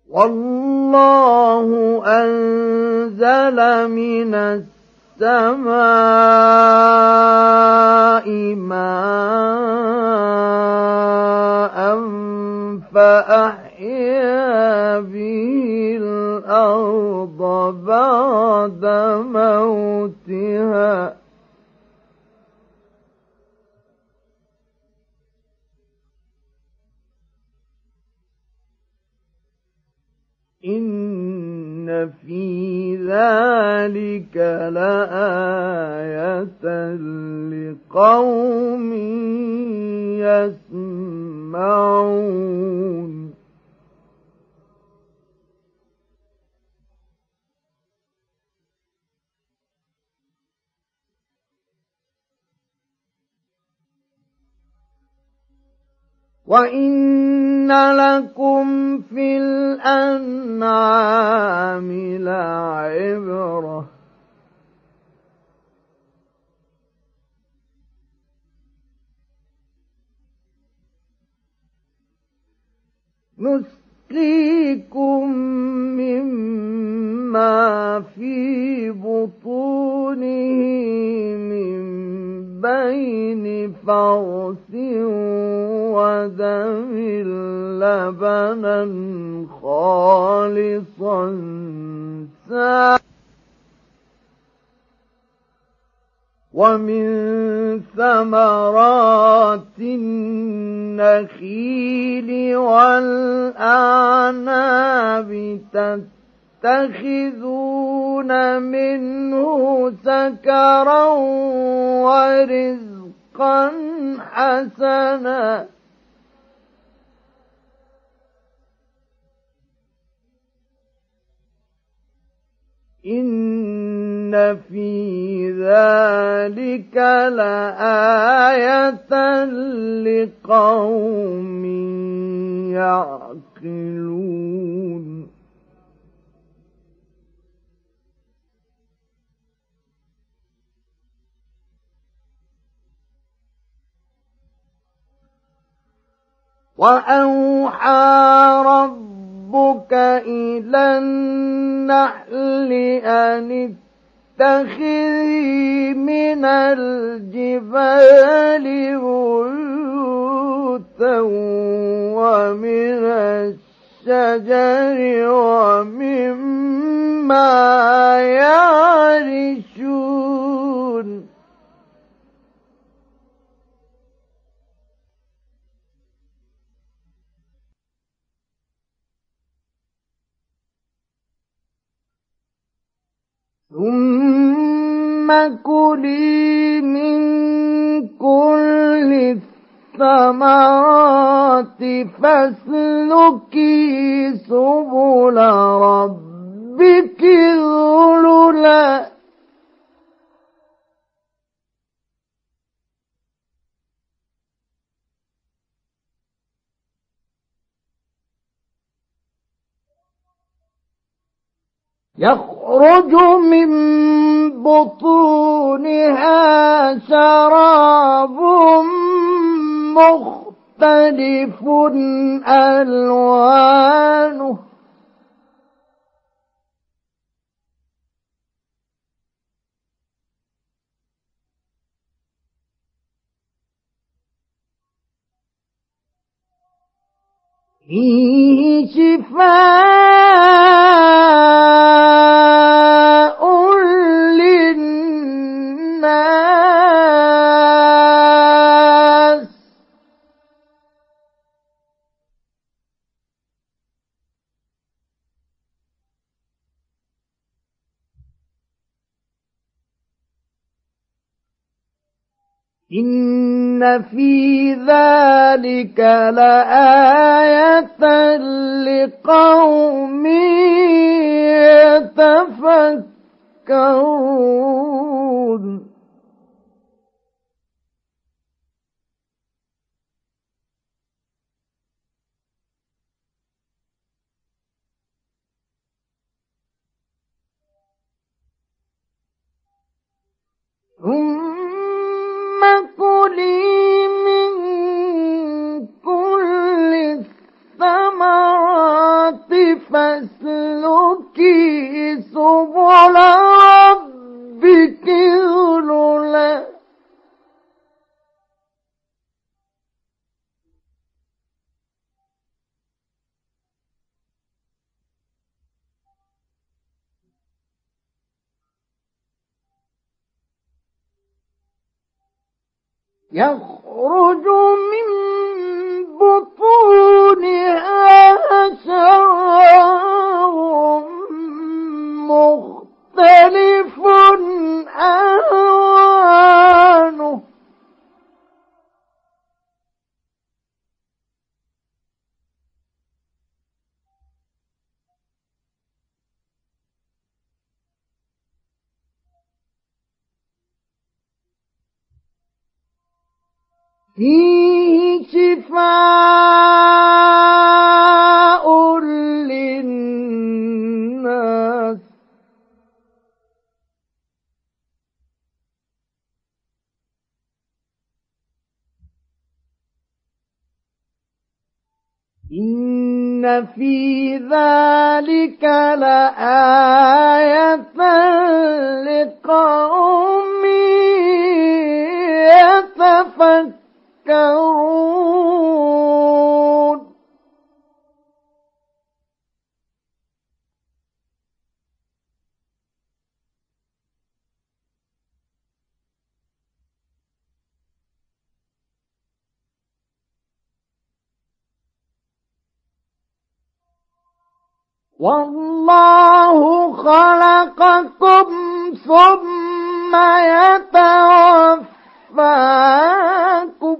والله أنزل من السماء ماء فأحيا به الأرض بعد موتها إن في ذلك لآية لقوم يسمعون وَإِنَّ لَكُمْ فِي الْأَنْعَامِ لَعِبْرَةً نسقيكم مما في بطونه من بين فرث ودم لبنا خالصا ومن ثمرات النخيل والأعناب تتخذون منه سكرا ورزقا حسنا إن في ذلك لآية لقوم يعقلون وأوحى ربك إلى النحل أن اتخذي من الجبال بيوتا ومن الشجر ومما يعرشون ثم كلي من كل الثمرات فاسلكي سبل ربك ذللا يخرج من بطونها شراب مختلف ألوانه فيه شفاء للناس إن في ذلك لآية لقوم يتفكرون ثم كلي من كل الثمرات فاسلكي سبل ربك ذللا يخرج من بطونها شراب مختلف ألوانه فيه شفاء للناس إن في ذلك لآية لقوم يتفكرون والله خلقكم ثم يتوفاكم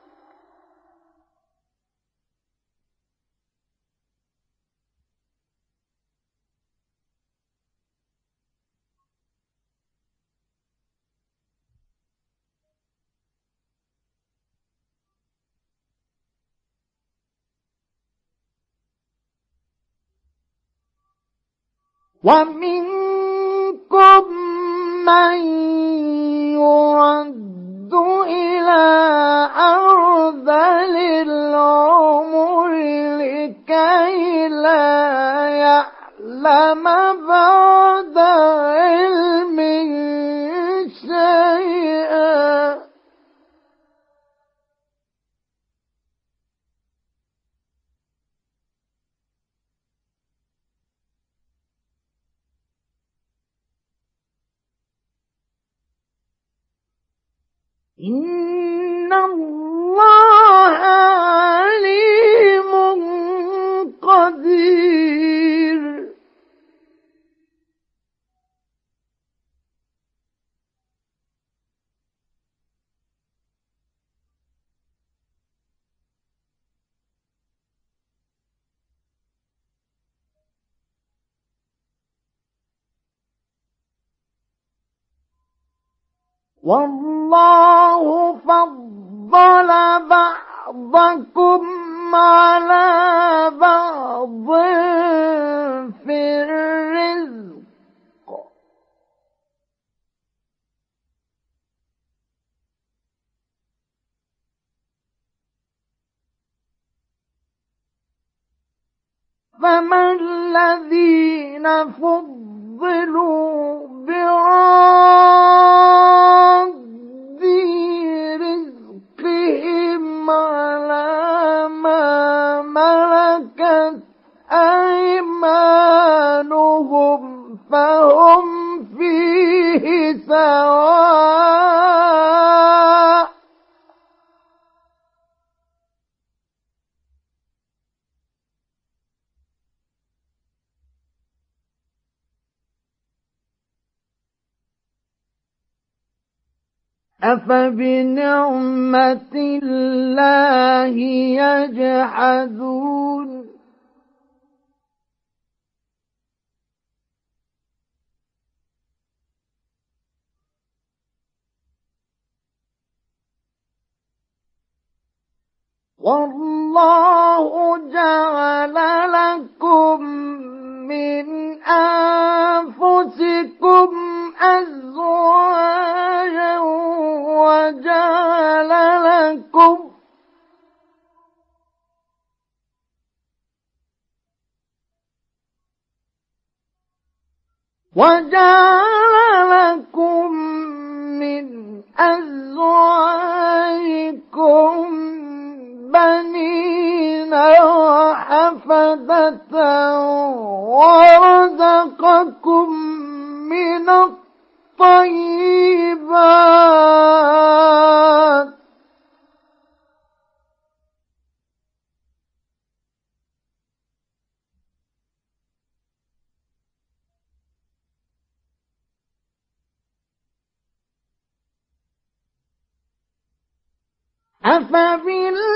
ومنكم من يرد إلى أرذل العمر لكي لا يعلم بعد علم شيئا إن الله عليم قدير والله فضل بعضكم على بعض في الرزق فما الذين فضلوا براد رزقهم على ما ملكت أيمانهم فهم فيه سواء أفبنعمة الله يجحدون والله جعل لكم من أنفسكم أزواجا وجعل وجعل لكم من أزواجكم بنين وحفدة ورزقكم من الطيبات أفبالله